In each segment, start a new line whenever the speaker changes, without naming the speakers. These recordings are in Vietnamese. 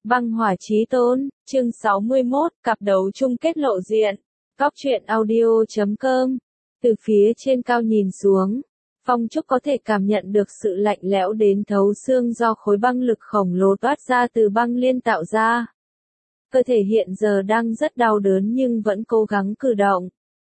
Băng hỏa chí tôn, chương 61, cặp đấu chung kết lộ diện. Góc truyện audio.com. Từ phía trên cao nhìn xuống, Phong Trúc có thể cảm nhận được sự lạnh lẽo đến thấu xương do khối băng lực khổng lồ toát ra từ băng liên tạo ra. Cơ thể hiện giờ đang rất đau đớn nhưng vẫn cố gắng cử động.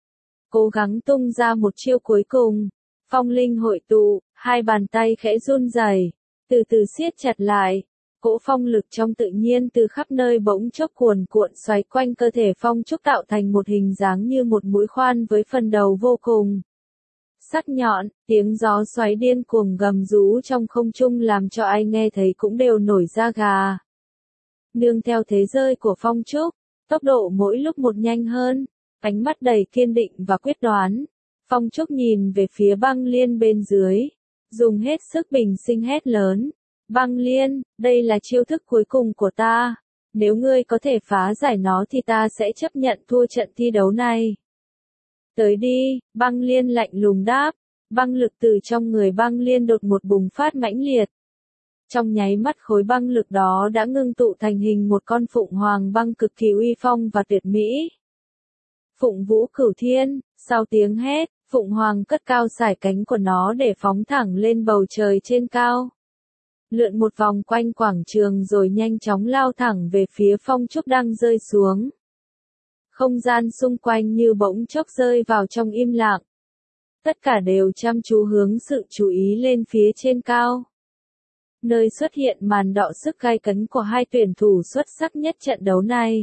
Cố gắng tung ra một chiêu cuối cùng. Phong linh hội tụ, hai bàn tay khẽ run rẩy, từ từ siết chặt lại. Cỗ phong lực trong tự nhiên từ khắp nơi bỗng chốc cuồn cuộn xoáy quanh cơ thể Phong Trúc tạo thành một hình dáng như một mũi khoan với phần đầu vô cùng sắc nhọn, tiếng gió xoáy điên cuồng gầm rú trong không trung làm cho ai nghe thấy cũng đều nổi da gà. Nương theo thế rơi của Phong Trúc, tốc độ mỗi lúc một nhanh hơn, ánh mắt đầy kiên định và quyết đoán. Phong Trúc nhìn về phía băng liên bên dưới, dùng hết sức bình sinh hét lớn. Băng liên, đây là chiêu thức cuối cùng của ta. Nếu ngươi có thể phá giải nó thì ta sẽ chấp nhận thua trận thi đấu này. Tới đi, băng liên lạnh lùng đáp. Băng lực từ trong người băng liên đột một bùng phát mãnh liệt. Trong nháy mắt khối băng lực đó đã ngưng tụ thành hình một con phụng hoàng băng cực kỳ uy phong và tuyệt mỹ. Phụng vũ cửu thiên, sau tiếng hét, phụng hoàng cất cao sải cánh của nó để phóng thẳng lên bầu trời trên cao. Lượn một vòng quanh quảng trường rồi nhanh chóng lao thẳng về phía Phong Trúc đang rơi xuống. Không gian xung quanh như bỗng chốc rơi vào trong im lặng. Tất cả đều chăm chú hướng sự chú ý lên phía trên cao. Nơi xuất hiện màn đọ sức gay cấn của hai tuyển thủ xuất sắc nhất trận đấu này.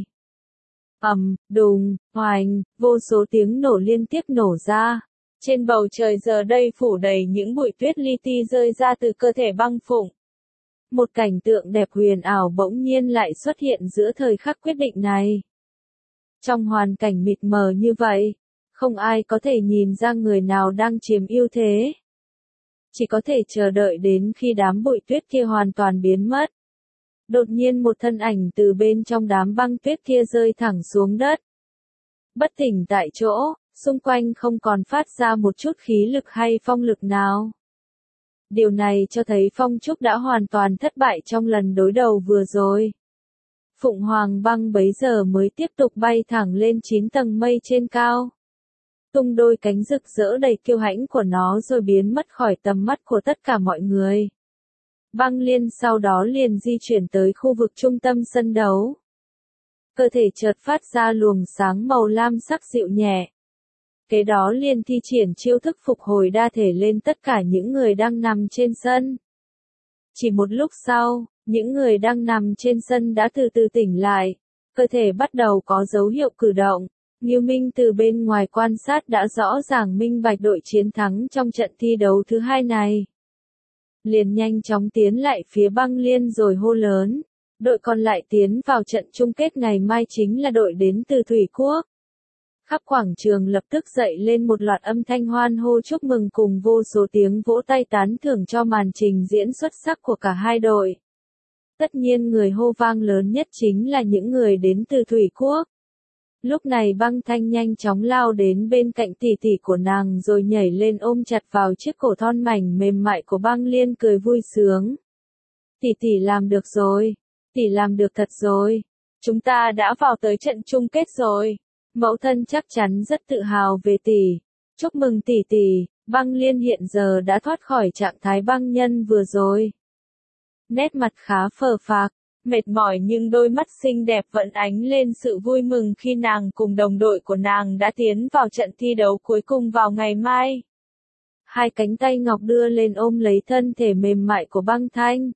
Ầm, đùng, oành, vô số tiếng nổ liên tiếp nổ ra. Trên bầu trời giờ đây phủ đầy những bụi tuyết li ti rơi ra từ cơ thể băng phụng. Một cảnh tượng đẹp huyền ảo bỗng nhiên lại xuất hiện giữa thời khắc quyết định này. Trong hoàn cảnh mịt mờ như vậy, không ai có thể nhìn ra người nào đang chiếm ưu thế. Chỉ có thể chờ đợi đến khi đám bụi tuyết kia hoàn toàn biến mất. Đột nhiên một thân ảnh từ bên trong đám băng tuyết kia rơi thẳng xuống đất. Bất tỉnh tại chỗ, xung quanh không còn phát ra một chút khí lực hay phong lực nào. Điều này cho thấy Phong Trúc đã hoàn toàn thất bại trong lần đối đầu vừa rồi. Phụng hoàng băng bấy giờ mới tiếp tục bay thẳng lên 9 tầng mây trên cao. Tung đôi cánh rực rỡ đầy kiêu hãnh của nó rồi biến mất khỏi tầm mắt của tất cả mọi người. Băng liên sau đó liền di chuyển tới khu vực trung tâm sân đấu. Cơ thể chợt phát ra luồng sáng màu lam sắc dịu nhẹ. Kế đó liền thi triển chiêu thức phục hồi đa thể lên tất cả những người đang nằm trên sân. Chỉ một lúc sau, những người đang nằm trên sân đã từ từ tỉnh lại, cơ thể bắt đầu có dấu hiệu cử động. Ngưu Minh từ bên ngoài quan sát đã rõ ràng minh bạch đội chiến thắng trong trận thi đấu thứ hai này. Liền nhanh chóng tiến lại phía băng liên rồi hô lớn. Đội còn lại tiến vào trận chung kết ngày mai chính là đội đến từ Thủy Quốc. Khắp quảng trường lập tức dậy lên một loạt âm thanh hoan hô chúc mừng cùng vô số tiếng vỗ tay tán thưởng cho màn trình diễn xuất sắc của cả hai đội. Tất nhiên người hô vang lớn nhất chính là những người đến từ Thủy Quốc. Lúc này Băng Thanh nhanh chóng lao đến bên cạnh tỷ tỷ của nàng rồi nhảy lên ôm chặt vào chiếc cổ thon mảnh mềm mại của Băng Liên cười vui sướng. Tỷ tỷ làm được rồi, tỷ làm được thật rồi, chúng ta đã vào tới trận chung kết rồi. Mẫu thân chắc chắn rất tự hào về tỷ. Chúc mừng tỷ tỷ, Băng Liên hiện giờ đã thoát khỏi trạng thái băng nhân vừa rồi. Nét mặt khá phờ phạc, mệt mỏi nhưng đôi mắt xinh đẹp vẫn ánh lên sự vui mừng khi nàng cùng đồng đội của nàng đã tiến vào trận thi đấu cuối cùng vào ngày mai. Hai cánh tay ngọc đưa lên ôm lấy thân thể mềm mại của Băng Thanh.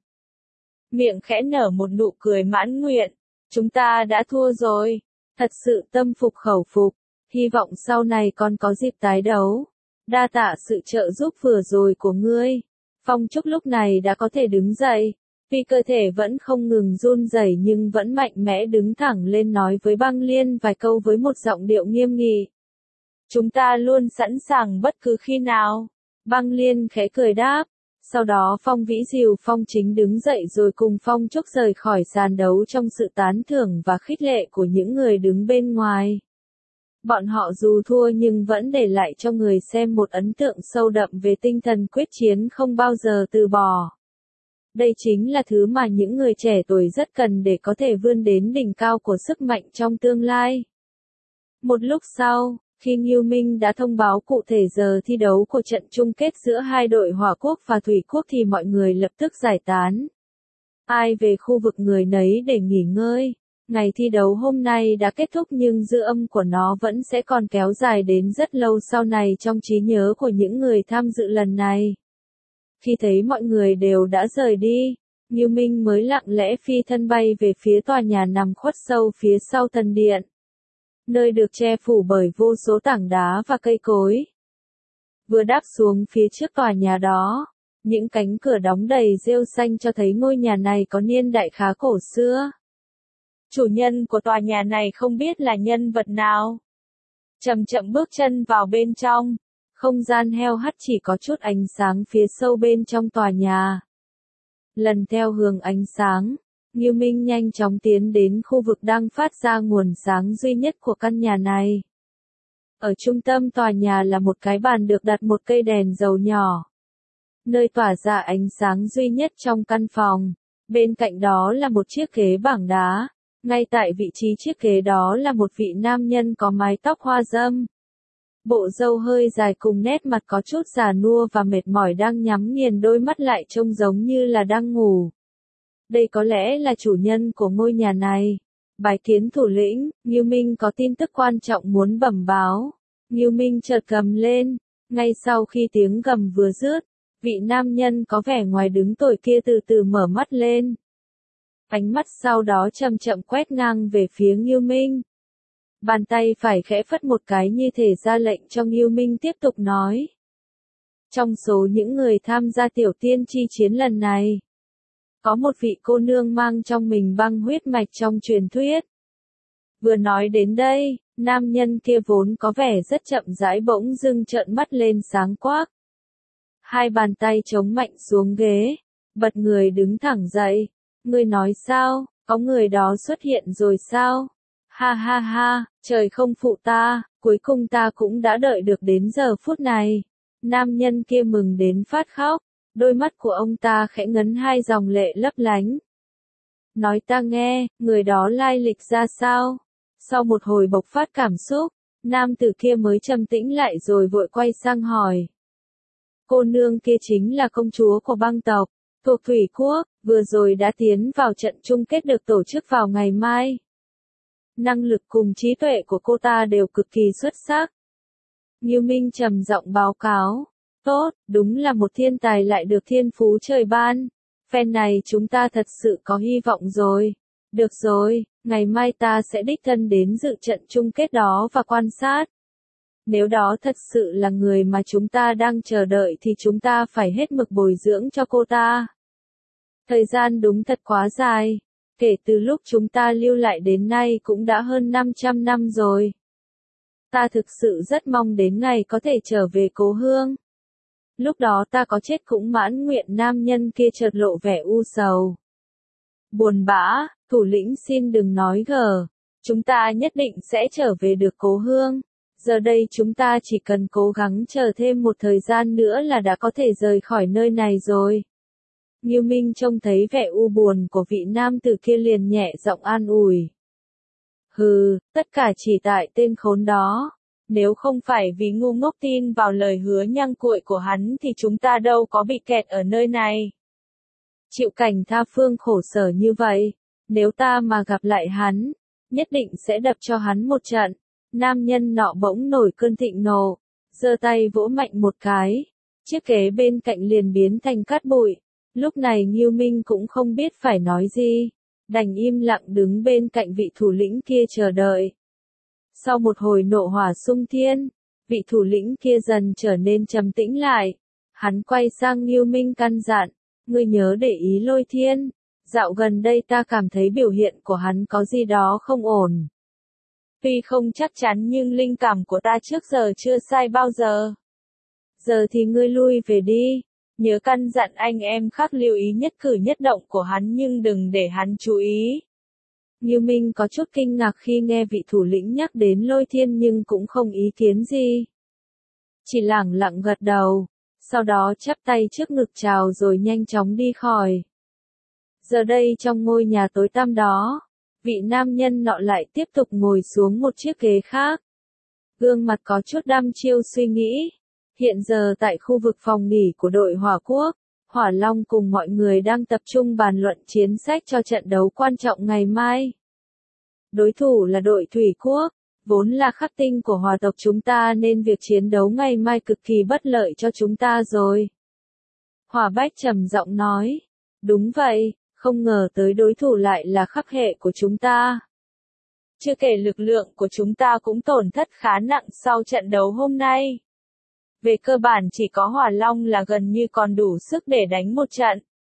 Miệng khẽ nở một nụ cười mãn nguyện. Chúng ta đã thua rồi. Thật sự tâm phục khẩu phục, hy vọng sau này còn có dịp tái đấu. Đa tạ sự trợ giúp vừa rồi của ngươi. Phong Trúc lúc này đã có thể đứng dậy, vì cơ thể vẫn không ngừng run rẩy nhưng vẫn mạnh mẽ đứng thẳng lên nói với Băng Liên vài câu với một giọng điệu nghiêm nghị. Chúng ta luôn sẵn sàng bất cứ khi nào. Băng Liên khẽ cười đáp. Sau đó Phong Vĩ Diều Phong Chính đứng dậy rồi cùng Phong Trúc rời khỏi sàn đấu trong sự tán thưởng và khích lệ của những người đứng bên ngoài. Bọn họ dù thua nhưng vẫn để lại cho người xem một ấn tượng sâu đậm về tinh thần quyết chiến không bao giờ từ bỏ. Đây chính là thứ mà những người trẻ tuổi rất cần để có thể vươn đến đỉnh cao của sức mạnh trong tương lai. Một lúc sau, khi Ngưu Minh đã thông báo cụ thể giờ thi đấu của trận chung kết giữa hai đội Hỏa Quốc và Thủy Quốc thì mọi người lập tức giải tán. Ai về khu vực người nấy để nghỉ ngơi. Ngày thi đấu hôm nay đã kết thúc nhưng dư âm của nó vẫn sẽ còn kéo dài đến rất lâu sau này trong trí nhớ của những người tham dự lần này. Khi thấy mọi người đều đã rời đi, Ngưu Minh mới lặng lẽ phi thân bay về phía tòa nhà nằm khuất sâu phía sau thần điện, nơi được che phủ bởi vô số tảng đá và cây cối. Vừa đáp xuống phía trước tòa nhà đó, những cánh cửa đóng đầy rêu xanh cho thấy ngôi nhà này có niên đại khá cổ xưa. Chủ nhân của tòa nhà này không biết là nhân vật nào. Chậm chậm bước chân vào bên trong, không gian heo hắt chỉ có chút ánh sáng phía sâu bên trong tòa nhà. Lần theo hướng ánh sáng, Ngưu Minh nhanh chóng tiến đến khu vực đang phát ra nguồn sáng duy nhất của căn nhà này. Ở trung tâm tòa nhà là một cái bàn được đặt một cây đèn dầu nhỏ, nơi tỏa ra ánh sáng duy nhất trong căn phòng. Bên cạnh đó là một chiếc ghế bảng đá. Ngay tại vị trí chiếc ghế đó là một vị nam nhân có mái tóc hoa râm. Bộ râu hơi dài cùng nét mặt có chút già nua và mệt mỏi đang nhắm nghiền đôi mắt lại trông giống như là đang ngủ. Đây có lẽ là chủ nhân của ngôi nhà này. Bái kiến thủ lĩnh, Ngưu Minh có tin tức quan trọng muốn bẩm báo. Ngưu Minh chợt gầm lên. Ngay sau khi tiếng gầm vừa dứt, vị nam nhân có vẻ ngoài đứng tuổi kia từ từ mở mắt lên. Ánh mắt sau đó chậm chậm quét ngang về phía Ngưu Minh. Bàn tay phải khẽ phất một cái như thể ra lệnh cho Ngưu Minh tiếp tục nói. Trong số những người tham gia tiểu tiên chi chiến lần này, có một vị cô nương mang trong mình băng huyết mạch trong truyền thuyết. Vừa nói đến đây, nam nhân kia vốn có vẻ rất chậm rãi bỗng dưng trợn mắt lên sáng quắc. Hai bàn tay chống mạnh xuống ghế, bật người đứng thẳng dậy. Ngươi nói sao, có người đó xuất hiện rồi sao? Ha ha ha, trời không phụ ta, cuối cùng ta cũng đã đợi được đến giờ phút này. Nam nhân kia mừng đến phát khóc, đôi mắt của ông ta khẽ ngấn hai dòng lệ lấp lánh. Nói ta nghe, người đó lai lịch ra sao? Sau một hồi bộc phát cảm xúc, nam tử kia mới trầm tĩnh lại rồi vội quay sang hỏi. Cô nương kia chính là công chúa của băng tộc, thuộc Thủy Quốc, vừa rồi đã tiến vào trận chung kết được tổ chức vào ngày mai. Năng lực cùng trí tuệ của cô ta đều cực kỳ xuất sắc. Ngưu Minh trầm giọng báo cáo. Tốt, đúng là một thiên tài lại được thiên phú trời ban. Phen này chúng ta thật sự có hy vọng rồi. Được rồi, ngày mai ta sẽ đích thân đến dự trận chung kết đó và quan sát. Nếu đó thật sự là người mà chúng ta đang chờ đợi thì chúng ta phải hết mực bồi dưỡng cho cô ta. Thời gian đúng thật quá dài. Kể từ lúc chúng ta lưu lại đến nay cũng đã hơn 500 năm rồi. Ta thực sự rất mong đến ngày có thể trở về cố hương. Lúc đó ta có chết cũng mãn nguyện. Nam nhân kia chợt lộ vẻ u sầu. Buồn bã, thủ lĩnh xin đừng nói gờ. Chúng ta nhất định sẽ trở về được cố hương. Giờ đây chúng ta chỉ cần cố gắng chờ thêm một thời gian nữa là đã có thể rời khỏi nơi này rồi. Ngưu Minh trông thấy vẻ u buồn của vị nam tử kia liền nhẹ giọng an ủi. Hừ, tất cả chỉ tại tên khốn đó. Nếu không phải vì ngu ngốc tin vào lời hứa nhăng cuội của hắn thì chúng ta đâu có bị kẹt ở nơi này. Chịu cảnh tha phương khổ sở như vậy, nếu ta mà gặp lại hắn, nhất định sẽ đập cho hắn một trận. Nam nhân nọ bỗng nổi cơn thịnh nộ, giơ tay vỗ mạnh một cái, chiếc ghế bên cạnh liền biến thành cát bụi. Lúc này Ngưu Minh cũng không biết phải nói gì, đành im lặng đứng bên cạnh vị thủ lĩnh kia chờ đợi. Sau một hồi nộ hỏa xung thiên, vị thủ lĩnh kia dần trở nên trầm tĩnh lại. Hắn quay sang Ngưu Minh căn dặn, ngươi nhớ để ý Lôi Thiên. Dạo gần đây ta cảm thấy biểu hiện của hắn có gì đó không ổn. Tuy không chắc chắn nhưng linh cảm của ta trước giờ chưa sai bao giờ. Giờ thì ngươi lui về đi. Nhớ căn dặn anh em khác lưu ý nhất cử nhất động của hắn nhưng đừng để hắn chú ý. Ngưu Minh có chút kinh ngạc khi nghe vị thủ lĩnh nhắc đến Lôi Thiên nhưng cũng không ý kiến gì. Chỉ lẳng lặng gật đầu, sau đó chắp tay trước ngực chào rồi nhanh chóng đi khỏi. Giờ đây trong ngôi nhà tối tăm đó, vị nam nhân nọ lại tiếp tục ngồi xuống một chiếc ghế khác. Gương mặt có chút đăm chiêu suy nghĩ. Hiện giờ tại khu vực phòng nghỉ của đội Hỏa Quốc, Hỏa Long cùng mọi người đang tập trung bàn luận chiến sách cho trận đấu quan trọng ngày mai. Đối thủ là đội Thủy Quốc, vốn là khắc tinh của hỏa tộc chúng ta nên việc chiến đấu ngày mai cực kỳ bất lợi cho chúng ta rồi. Hỏa Bách trầm giọng nói, đúng vậy, không ngờ tới đối thủ lại là khắc hệ của chúng ta. Chưa kể lực lượng của chúng ta cũng tổn thất khá nặng sau trận đấu hôm nay. Về cơ bản chỉ có Hỏa Long là gần như còn đủ sức để đánh một trận.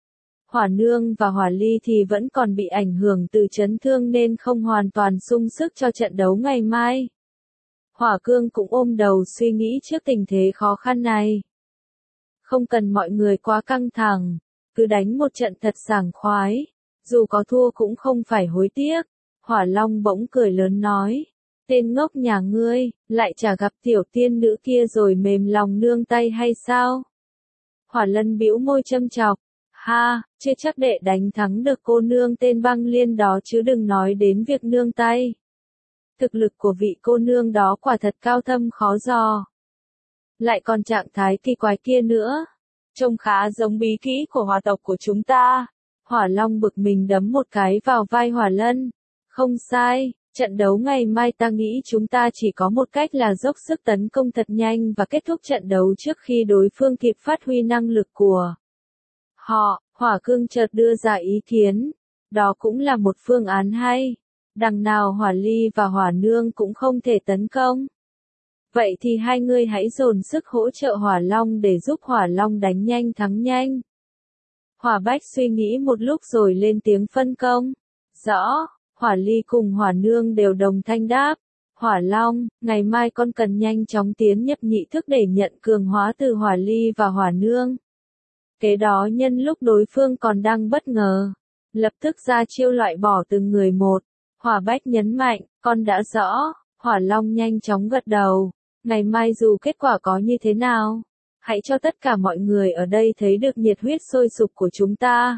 Hỏa Nương và Hỏa Ly thì vẫn còn bị ảnh hưởng từ chấn thương nên không hoàn toàn sung sức cho trận đấu ngày mai. Hỏa Cương cũng ôm đầu suy nghĩ trước tình thế khó khăn này. Không cần mọi người quá căng thẳng, cứ đánh một trận thật sảng khoái, dù có thua cũng không phải hối tiếc. Hỏa Long bỗng cười lớn nói, tên ngốc nhà ngươi, lại chả gặp tiểu tiên nữ kia rồi mềm lòng nương tay hay sao? Hỏa Lân bĩu môi châm chọc, ha, chưa chắc đệ đánh thắng được cô nương tên Băng Liên đó chứ đừng nói đến việc nương tay. Thực lực của vị cô nương đó quả thật cao thâm khó dò. Lại còn trạng thái kỳ quái kia nữa, trông khá giống bí kỹ của hỏa tộc của chúng ta. Hỏa Long bực mình đấm một cái vào vai Hỏa Lân. Không sai, trận đấu ngày mai ta nghĩ chúng ta chỉ có một cách là dốc sức tấn công thật nhanh và kết thúc trận đấu trước khi đối phương kịp phát huy năng lực của họ. Hỏa Cương chợt đưa ra ý kiến, đó cũng là một phương án hay. Đằng nào Hỏa Ly và Hỏa Nương cũng không thể tấn công. Vậy thì hai người hãy dồn sức hỗ trợ Hỏa Long để giúp Hỏa Long đánh nhanh thắng nhanh. Hỏa Bách suy nghĩ một lúc rồi lên tiếng phân công. Rõ. Hỏa Ly cùng Hỏa Nương đều đồng thanh đáp. Hỏa Long, ngày mai con cần nhanh chóng tiến nhập nhị thức để nhận cường hóa từ Hỏa Ly và Hỏa Nương. Kế đó nhân lúc đối phương còn đang bất ngờ, lập tức ra chiêu loại bỏ từng người một. Hỏa Bách nhấn mạnh, con đã rõ. Hỏa Long nhanh chóng gật đầu. Ngày mai dù kết quả có như thế nào, hãy cho tất cả mọi người ở đây thấy được nhiệt huyết sôi sục của chúng ta.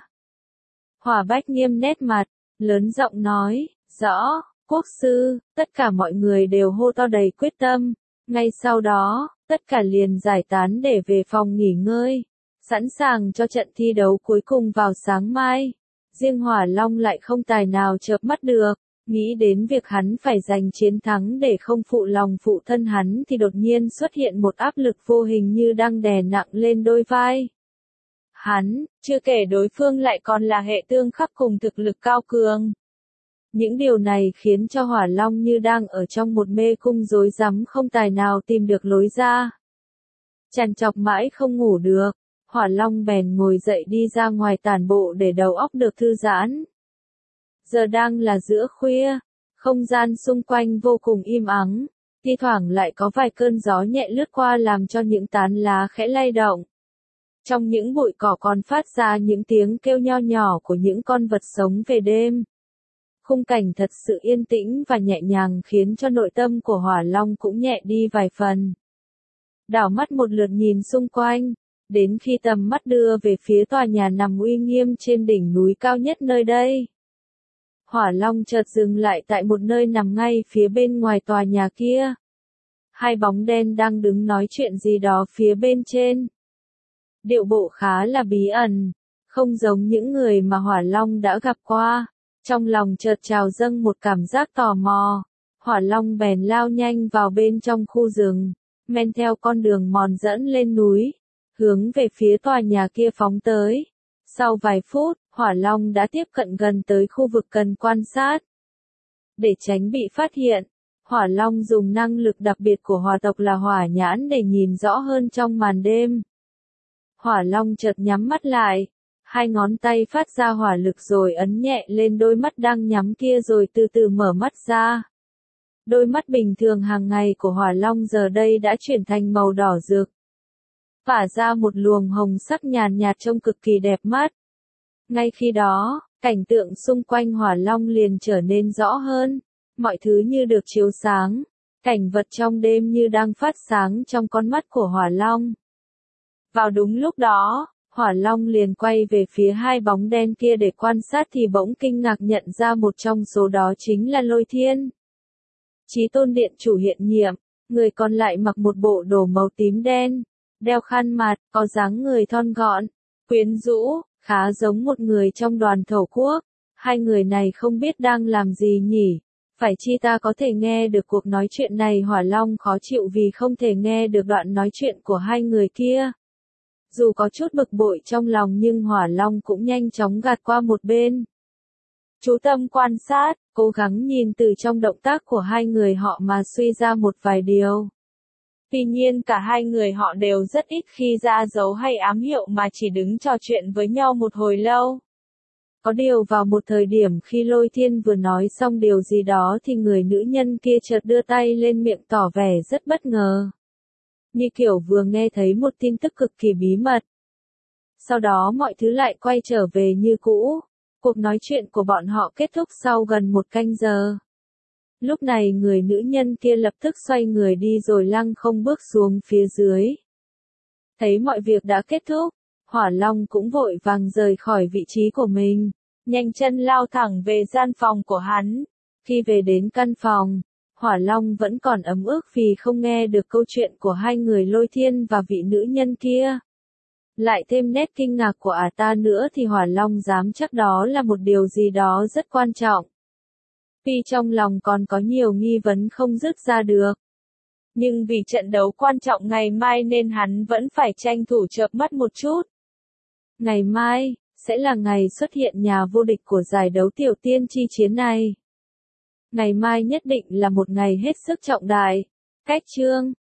Hỏa Bách nghiêm nét mặt, lớn giọng nói, rõ, quốc sư. Tất cả mọi người đều hô to đầy quyết tâm. Ngay sau đó, tất cả liền giải tán để về phòng nghỉ ngơi, sẵn sàng cho trận thi đấu cuối cùng vào sáng mai. Riêng Hỏa Long lại không tài nào chợp mắt được, nghĩ đến việc hắn phải giành chiến thắng để không phụ lòng phụ thân hắn thì đột nhiên xuất hiện một áp lực vô hình như đang đè nặng lên đôi vai. Hắn, chưa kể đối phương lại còn là hệ tương khắc cùng thực lực cao cường. Những điều này khiến cho Hỏa Long như đang ở trong một mê cung rối rắm không tài nào tìm được lối ra. Trằn trọc mãi không ngủ được, Hỏa Long bèn ngồi dậy đi ra ngoài tản bộ để đầu óc được thư giãn. Giờ đang là giữa khuya, không gian xung quanh vô cùng im ắng, thi thoảng lại có vài cơn gió nhẹ lướt qua làm cho những tán lá khẽ lay động. Trong những bụi cỏ còn phát ra những tiếng kêu nho nhỏ của những con vật sống về đêm. Khung cảnh thật sự yên tĩnh và nhẹ nhàng khiến cho nội tâm của Hỏa Long cũng nhẹ đi vài phần. Đảo mắt một lượt nhìn xung quanh, đến khi tầm mắt đưa về phía tòa nhà nằm uy nghiêm trên đỉnh núi cao nhất nơi đây. Hỏa Long chợt dừng lại tại một nơi nằm ngay phía bên ngoài tòa nhà kia. Hai bóng đen đang đứng nói chuyện gì đó phía bên trên. Điệu bộ khá là bí ẩn, không giống những người mà Hỏa Long đã gặp qua. Trong lòng chợt trào dâng một cảm giác tò mò. Hỏa Long bèn lao nhanh vào bên trong khu rừng, men theo con đường mòn dẫn lên núi, hướng về phía tòa nhà kia phóng tới. Sau vài phút, Hỏa Long đã tiếp cận gần tới khu vực cần quan sát. Để tránh bị phát hiện, Hỏa Long dùng năng lực đặc biệt của hỏa tộc là hỏa nhãn để nhìn rõ hơn trong màn đêm. Hỏa Long chợt nhắm mắt lại, hai ngón tay phát ra hỏa lực rồi ấn nhẹ lên đôi mắt đang nhắm kia rồi từ từ mở mắt ra. Đôi mắt bình thường hàng ngày của Hỏa Long giờ đây đã chuyển thành màu đỏ rực, phả ra một luồng hồng sắc nhàn nhạt trông cực kỳ đẹp mắt. Ngay khi đó, cảnh tượng xung quanh Hỏa Long liền trở nên rõ hơn, mọi thứ như được chiếu sáng, cảnh vật trong đêm như đang phát sáng trong con mắt của Hỏa Long. Vào đúng lúc đó, Hỏa Long liền quay về phía hai bóng đen kia để quan sát thì bỗng kinh ngạc nhận ra một trong số đó chính là Lôi Thiên. Chí Tôn Điện chủ hiện nhiệm, người còn lại mặc một bộ đồ màu tím đen, đeo khăn mặt, có dáng người thon gọn, quyến rũ, khá giống một người trong đoàn thổ quốc. Hai người này không biết đang làm gì nhỉ? Phải chi ta có thể nghe được cuộc nói chuyện này? Hỏa Long khó chịu vì không thể nghe được đoạn nói chuyện của hai người kia. Dù có chút bực bội trong lòng nhưng Hỏa Long cũng nhanh chóng gạt qua một bên. Chú tâm quan sát, cố gắng nhìn từ trong động tác của hai người họ mà suy ra một vài điều. Tuy nhiên cả hai người họ đều rất ít khi ra dấu hay ám hiệu mà chỉ đứng trò chuyện với nhau một hồi lâu. Có điều vào một thời điểm khi Lôi Thiên vừa nói xong điều gì đó thì người nữ nhân kia chợt đưa tay lên miệng tỏ vẻ rất bất ngờ. Như kiểu vừa nghe thấy một tin tức cực kỳ bí mật. Sau đó mọi thứ lại quay trở về như cũ. Cuộc nói chuyện của bọn họ kết thúc sau gần một canh giờ. Lúc này người nữ nhân kia lập tức xoay người đi rồi lăng không bước xuống phía dưới. Thấy mọi việc đã kết thúc, Hỏa Long cũng vội vàng rời khỏi vị trí của mình, nhanh chân lao thẳng về gian phòng của hắn. Khi về đến căn phòng, Hỏa Long vẫn còn ấm ức vì không nghe được câu chuyện của hai người Lôi Thiên và vị nữ nhân kia. Lại thêm nét kinh ngạc của ta nữa thì Hỏa Long dám chắc đó là một điều gì đó rất quan trọng. Tuy trong lòng còn có nhiều nghi vấn không dứt ra được. Nhưng vì trận đấu quan trọng ngày mai nên hắn vẫn phải tranh thủ chợp mắt một chút. Ngày mai, sẽ là ngày xuất hiện nhà vô địch của giải đấu tiểu tiên chi chiến này. Ngày mai nhất định là một ngày hết sức trọng đại. Cách chương